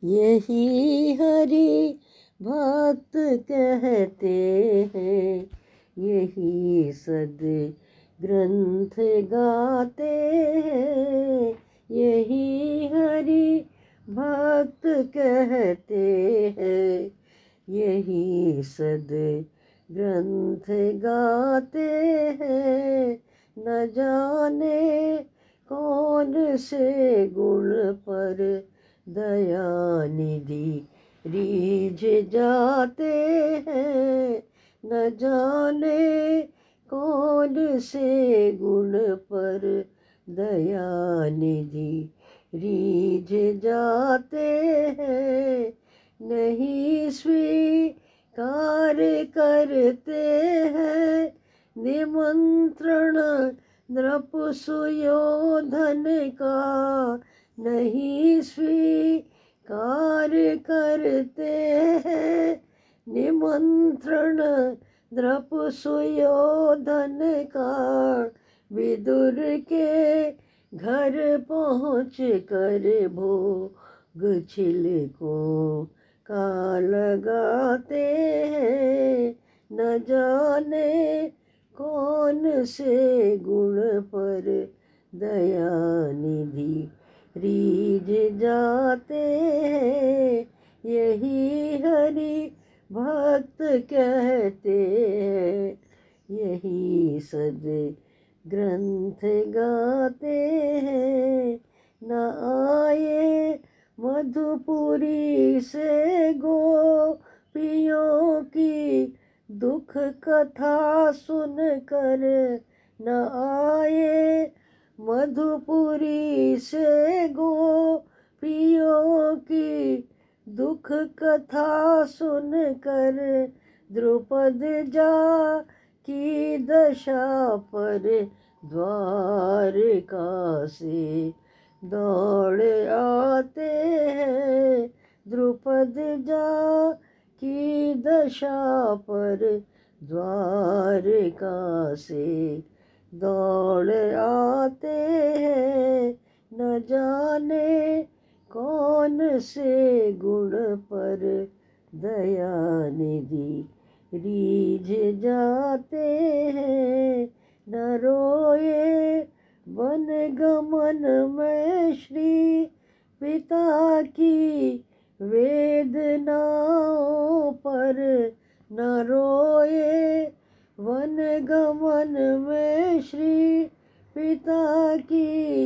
यही हरि भक्त कहते हैं, यही सद ग्रंथ गाते हैं, यही हरि भक्त कहते हैं, यही सद ग्रंथ गाते हैं। न जाने कौन से गुण पर दया निधि रीझ जाते हैं, न जाने कौन से गुण पर दया निधि रीझ जाते हैं। नहीं स्वीकार करते हैं निमंत्रण नृप सुयोधन का, नहीं स्वीकार करते हैं निमंत्रण नृप सुयोधन का। विदुर के घर पहुँच कर भोग छिलकों का लगाते हैं, न जाने कौन से गुण पर दया निधि रीझ जाते हैं, यही हरि भक्त कहते हैं, यही सद ग्रंथ गाते हैं। न आए मधुपुरी से गोपियों की दुख कथा सुनकर, न आए मधुपुरी से गोपियों की दुख कथा सुनकर, द्रुपद जा की दशा पर द्वारिका से दौड़ आते हैं, द्रुपद जा की दशा पर द्वारिका से दौड़ आते हैं। न जाने कौन से गुण पर दया निधि रीझ जाते हैं। न रोए वन गमन में श्री पिता की वेदनाओं पर, न रोए वन गमन में श्री पिता की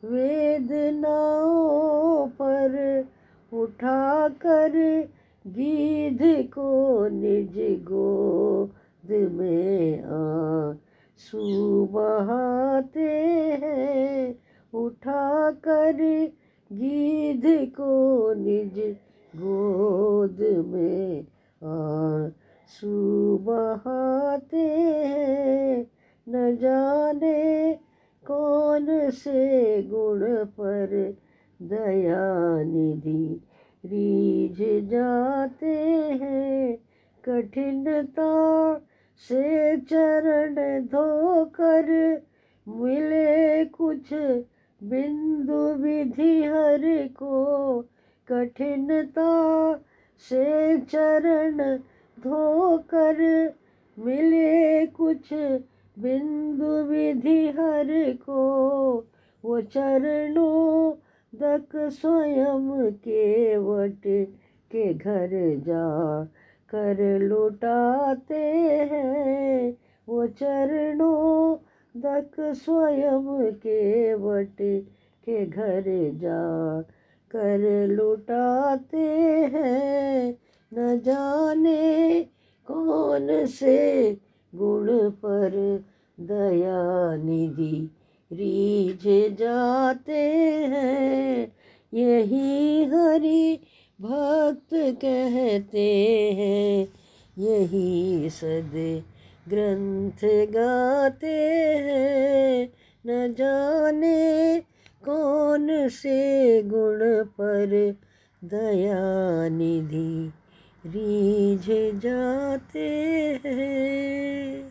वेदनाओं पर, उठाकर गीध को निज गोद में आंसू बहाते हैं, उठाकर गीध को निज गोद में आंसू बहाते हैं। न जाने कौन से गुण पर दया निधि रीझ जाते हैं। कठिनता से चरण धोकर मिले कुछ बिंदु विधि हर को, कठिनता से चरण धोकर मिले कुछ बिंदु विधि हर को, वो चरणों दक स्वयं केवट के घर जा कर लुटाते हैं, वो चरणों दक स्वयं केवट के घर जा कर लुटाते हैं। न जाने कौन से गुण पर दया निधि रीझ जाते हैं, यही हरि भक्त कहते हैं, यही सद ग्रंथ गाते हैं। न जाने कौन से गुण पर दया निधि रीझ जाते हैं।